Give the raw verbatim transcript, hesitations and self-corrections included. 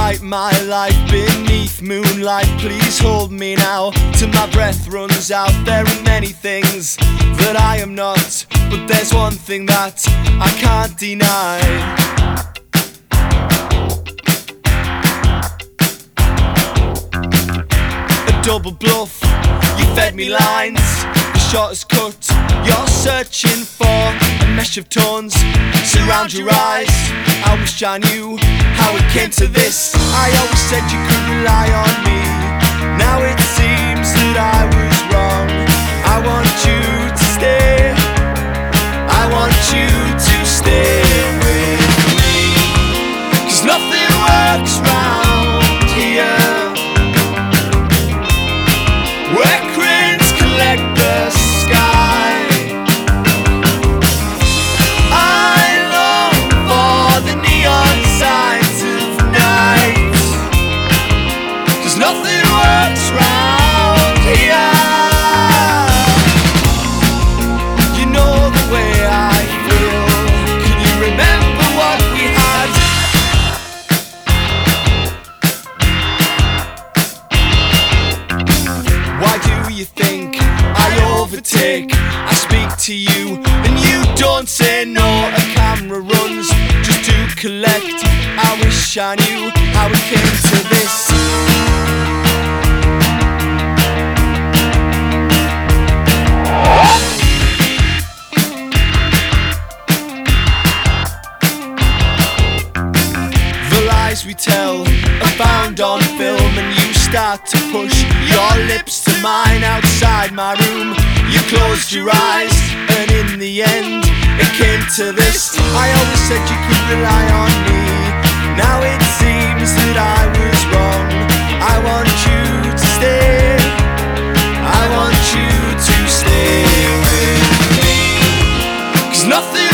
write my life beneath moonlight. Please hold me now till my breath runs out. There are many things that I am not, but there's one thing that I can't deny. A double bluff, you fed me lines. The shot is cut, you're searching for a mesh of tones surround your eyes. I wish I knew how it came to this. I always said you could rely on me. Now it seems that I was wrong. I want you to stay. I want you to stay with me. 'Cause nothing works round here, where cranes collect the sky. I long for the neon signs of night, 'cause nothing works round here. You know the way I feel. Can you remember what we had? Why do you think I overtake? I speak to you and you don't say no. A camera runs just to collect. I wish I knew how it came to this. The lies we tell are found on film, and you start to push your lips to mine outside my room. You closed your eyes, and in the end, it came to this. I always said you could rely on me. Now it seems that I was wrong. I want you to stay. I want you to stay with me. 'Cause nothing